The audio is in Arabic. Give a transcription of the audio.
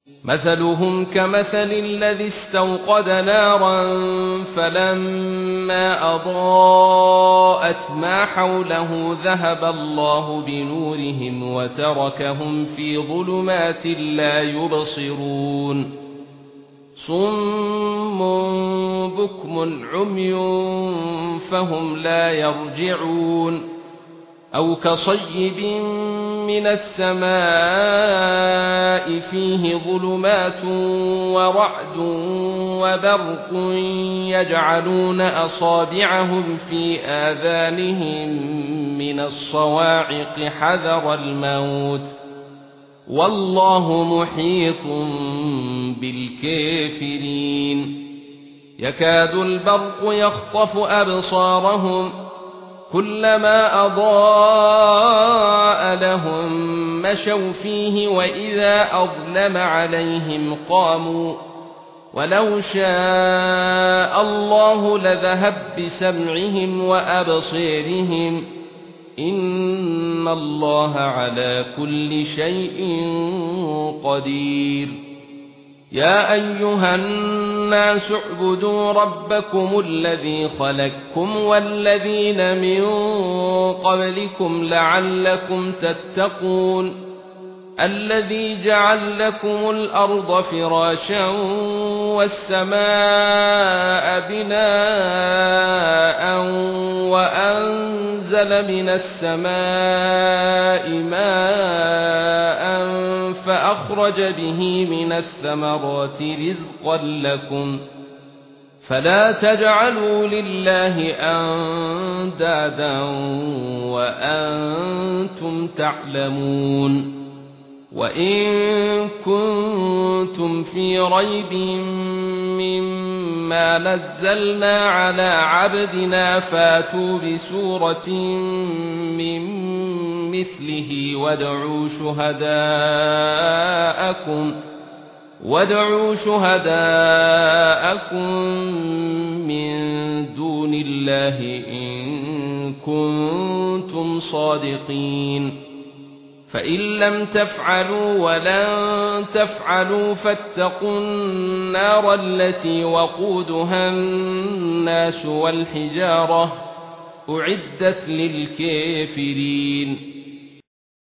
مثلهم كمثل الذي استوقد نارا فلما أضاءت ما حوله ذهب الله بنورهم وتركهم في ظلمات لا يبصرون صم بكم عمي فهم لا يرجعون أو كصيب من السماء فيه ظلمات ورعد وبرق يجعلون أصابعهم في آذانهم من الصواعق حذر الموت والله محيط بالكافرين يكاد البرق يخطف أبصارهم كلما أضاء لهم مشوا فيه وإذا أظلم عليهم قاموا ولو شاء الله لذهب بسمعهم وأبصيرهم إن الله على كل شيء قدير يا أيها الناس اعبدوا ربكم الذي خلقكم والذين من قبلكم لعلكم تتقون الذي جعل لكم الأرض فراشا والسماء بناء وأنزل من السماء ماء فأخرج به من الثمرات رزقا لكم فلا تجعلوا لله أندادا وأنتم تعلمون وإن كنتم في ريب مما نزلنا على عبدنا فاتوا بسورة من مثله وادعوا شهداءكم من دون الله إن كنتم صادقين فإن لم تفعلوا ولن تفعلوا فاتقوا النار التي وقودها الناس والحجارة أعدت للكافرين